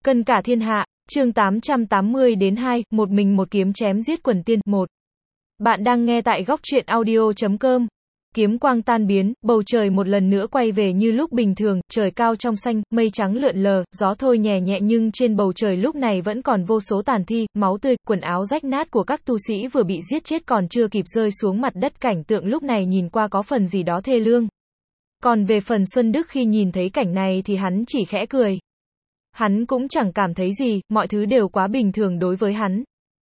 Cân cả thiên hạ, chương 880-2, một mình một kiếm chém giết quần tiên, 1. Bạn đang nghe tại góc truyện audio.com. Kiếm quang tan biến, bầu trời một lần nữa quay về như lúc bình thường, trời cao trong xanh, mây trắng lượn lờ, gió thôi nhẹ nhẹ nhưng trên bầu trời lúc này vẫn còn vô số tàn thi, máu tươi, quần áo rách nát của các tu sĩ vừa bị giết chết còn chưa kịp rơi xuống mặt đất, cảnh tượng lúc này nhìn qua có phần gì đó thê lương. Còn về phần Xuân Đức khi nhìn thấy cảnh này thì hắn chỉ khẽ cười. Hắn cũng chẳng cảm thấy gì, mọi thứ đều quá bình thường đối với hắn.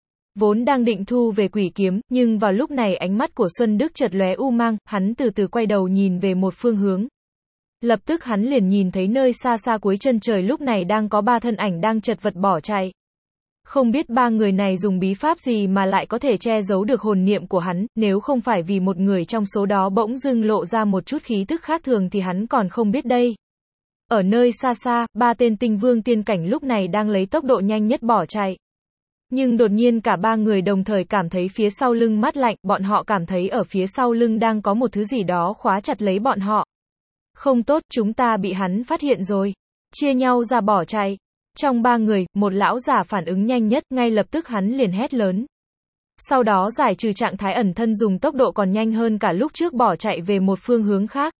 Vốn đang định thu về quỷ kiếm, nhưng vào lúc này ánh mắt của Xuân Đức chợt lóe u mang, hắn từ từ quay đầu nhìn về một phương hướng. Lập tức hắn liền nhìn thấy nơi xa xa cuối chân trời lúc này đang có 3 thân ảnh đang chật vật bỏ chạy. Không biết 3 người này dùng bí pháp gì mà lại có thể che giấu được hồn niệm của hắn, nếu không phải vì một người trong số đó bỗng dưng lộ ra một chút khí tức khác thường thì hắn còn không biết đây. Ở nơi xa xa, 3 tên tinh vương tiên cảnh lúc này đang lấy tốc độ nhanh nhất bỏ chạy. Nhưng đột nhiên cả 3 người đồng thời cảm thấy phía sau lưng mát lạnh, bọn họ cảm thấy ở phía sau lưng đang có một thứ gì đó khóa chặt lấy bọn họ. Không tốt, chúng ta bị hắn phát hiện rồi. Chia nhau ra bỏ chạy. Trong 3 người, một lão giả phản ứng nhanh nhất, ngay lập tức hắn liền hét lớn. Sau đó giải trừ trạng thái ẩn thân dùng tốc độ còn nhanh hơn cả lúc trước bỏ chạy về một phương hướng khác.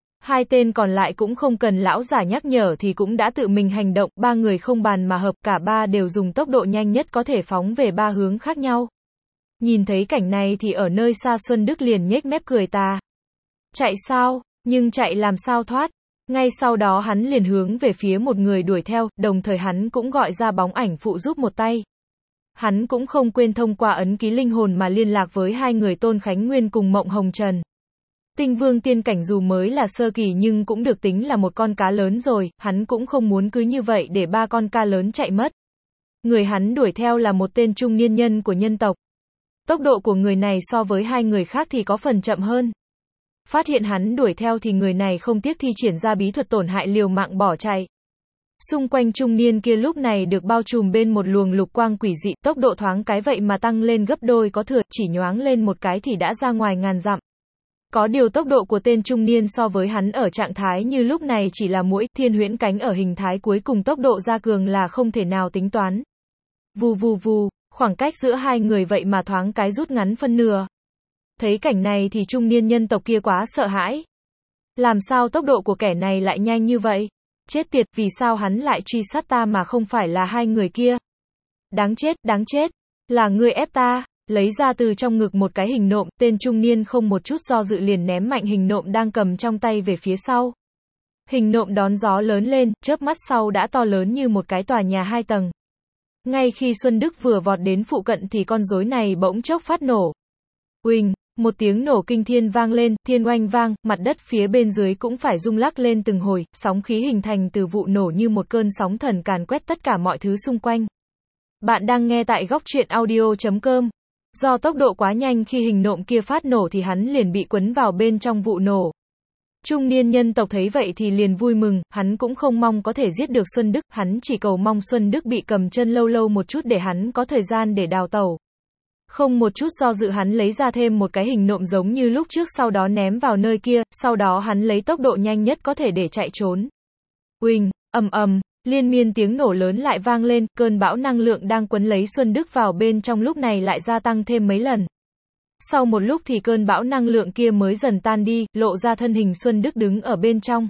2 tên còn lại cũng không cần lão giả nhắc nhở thì cũng đã tự mình hành động, 3 người không bàn mà hợp, cả 3 đều dùng tốc độ nhanh nhất có thể phóng về 3 hướng khác nhau. Nhìn thấy cảnh này thì ở nơi xa Xuân Đức liền nhếch mép cười tà. Chạy sao? Nhưng chạy làm sao thoát? Ngay sau đó hắn liền hướng về phía một người đuổi theo, đồng thời hắn cũng gọi ra bóng ảnh phụ giúp một tay. Hắn cũng không quên thông qua ấn ký linh hồn mà liên lạc với 2 người Tôn Khánh Nguyên cùng Mộng Hồng Trần. Tinh vương tiên cảnh dù mới là sơ kỳ nhưng cũng được tính là một con cá lớn rồi, hắn cũng không muốn cứ như vậy để 3 con cá lớn chạy mất. Người hắn đuổi theo là một tên trung niên nhân của nhân tộc. Tốc độ của người này so với 2 người khác thì có phần chậm hơn. Phát hiện hắn đuổi theo thì người này không tiếc thi triển ra bí thuật tổn hại liều mạng bỏ chạy. Xung quanh trung niên kia lúc này được bao trùm bên một luồng lục quang quỷ dị, tốc độ thoáng cái vậy mà tăng lên gấp đôi có thừa, chỉ nhoáng lên một cái thì đã ra ngoài ngàn dặm. Có điều tốc độ của tên trung niên so với hắn ở trạng thái như lúc này chỉ là muỗi, thiên huyễn cánh ở hình thái cuối cùng tốc độ gia cường là không thể nào tính toán. Vù vù vù, khoảng cách giữa 2 người vậy mà thoáng cái rút ngắn phân nửa. Thấy cảnh này thì trung niên nhân tộc kia quá sợ hãi. Làm sao tốc độ của kẻ này lại nhanh như vậy? Chết tiệt, vì sao hắn lại truy sát ta mà không phải là 2 người kia? Đáng chết, là ngươi ép ta. Lấy ra từ trong ngực một cái hình nộm, tên trung niên không một chút do dự liền ném mạnh hình nộm đang cầm trong tay về phía sau. Hình nộm đón gió lớn lên, chớp mắt sau đã to lớn như một cái tòa nhà 2 tầng. Ngay khi Xuân Đức vừa vọt đến phụ cận thì con rối này bỗng chốc phát nổ. Uỳnh, một tiếng nổ kinh thiên vang lên, thiên oanh vang, mặt đất phía bên dưới cũng phải rung lắc lên từng hồi, sóng khí hình thành từ vụ nổ như một cơn sóng thần càn quét tất cả mọi thứ xung quanh. Bạn đang nghe tại góc truyện audio.com. Do tốc độ quá nhanh khi hình nộm kia phát nổ thì hắn liền bị quấn vào bên trong vụ nổ. Trung niên nhân tộc thấy vậy thì liền vui mừng, hắn cũng không mong có thể giết được Xuân Đức, hắn chỉ cầu mong Xuân Đức bị cầm chân lâu lâu một chút để hắn có thời gian để đào tẩu. Không một chút do dự hắn lấy ra thêm một cái hình nộm giống như lúc trước sau đó ném vào nơi kia, sau đó hắn lấy tốc độ nhanh nhất có thể để chạy trốn. Uỳnh, ầm, liên miên tiếng nổ lớn lại vang lên, cơn bão năng lượng đang quấn lấy Xuân Đức vào bên trong lúc này lại gia tăng thêm mấy lần. Sau một lúc thì cơn bão năng lượng kia mới dần tan đi, lộ ra thân hình Xuân Đức đứng ở bên trong.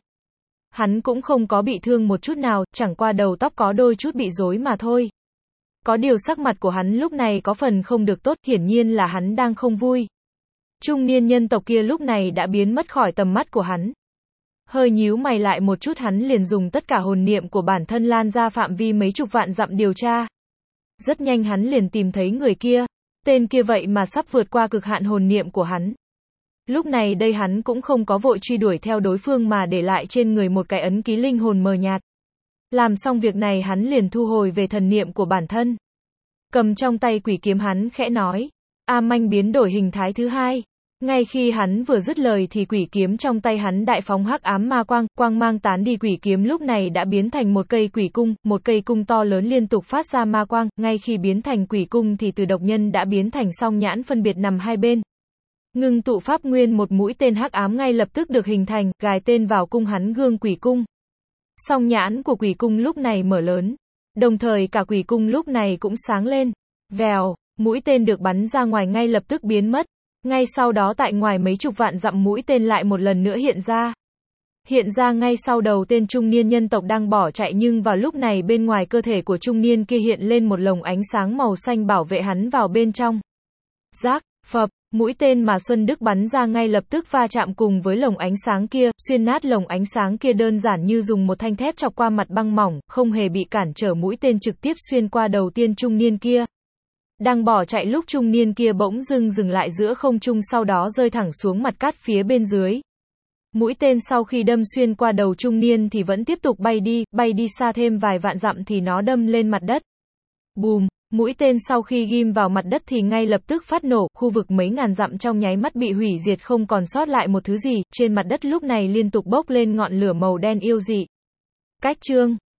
Hắn cũng không có bị thương một chút nào, chẳng qua đầu tóc có đôi chút bị rối mà thôi. Có điều sắc mặt của hắn lúc này có phần không được tốt, hiển nhiên là hắn đang không vui. Trung niên nhân tộc kia lúc này đã biến mất khỏi tầm mắt của hắn. Hơi nhíu mày lại một chút hắn liền dùng tất cả hồn niệm của bản thân lan ra phạm vi mấy chục vạn dặm điều tra. Rất nhanh hắn liền tìm thấy người kia. Tên kia vậy mà sắp vượt qua cực hạn hồn niệm của hắn. Lúc này đây hắn cũng không có vội truy đuổi theo đối phương mà để lại trên người một cái ấn ký linh hồn mờ nhạt. Làm xong việc này hắn liền thu hồi về thần niệm của bản thân. Cầm trong tay quỷ kiếm hắn khẽ nói. A Manh biến đổi hình thái thứ 2. Ngay khi hắn vừa dứt lời thì quỷ kiếm trong tay hắn đại phóng hắc ám ma quang, quang mang tán đi quỷ kiếm lúc này đã biến thành một cây quỷ cung, một cây cung to lớn liên tục phát ra ma quang, ngay khi biến thành quỷ cung thì từ độc nhân đã biến thành song nhãn phân biệt nằm hai bên. Ngưng tụ pháp nguyên một mũi tên hắc ám ngay lập tức được hình thành, gài tên vào cung hắn gương quỷ cung. Song nhãn của quỷ cung lúc này mở lớn. Đồng thời cả quỷ cung lúc này cũng sáng lên. Vèo, mũi tên được bắn ra ngoài ngay lập tức biến mất. Ngay sau đó tại ngoài mấy chục vạn dặm mũi tên lại một lần nữa hiện ra. Hiện ra ngay sau đầu tên trung niên nhân tộc đang bỏ chạy, nhưng vào lúc này bên ngoài cơ thể của trung niên kia hiện lên một lồng ánh sáng màu xanh bảo vệ hắn vào bên trong. Rác, phập, mũi tên mà Xuân Đức bắn ra ngay lập tức va chạm cùng với lồng ánh sáng kia, xuyên nát lồng ánh sáng kia đơn giản như dùng một thanh thép chọc qua mặt băng mỏng, không hề bị cản trở, mũi tên trực tiếp xuyên qua đầu tiên trung niên kia. Đang bỏ chạy lúc trung niên kia bỗng dưng dừng lại giữa không trung, sau đó rơi thẳng xuống mặt cát phía bên dưới. Mũi tên sau khi đâm xuyên qua đầu trung niên thì vẫn tiếp tục bay đi xa thêm vài vạn dặm thì nó đâm lên mặt đất. Bùm, mũi tên sau khi ghim vào mặt đất thì ngay lập tức phát nổ, khu vực mấy ngàn dặm trong nháy mắt bị hủy diệt, không còn sót lại một thứ gì, trên mặt đất lúc này liên tục bốc lên ngọn lửa màu đen yêu dị. Cách chương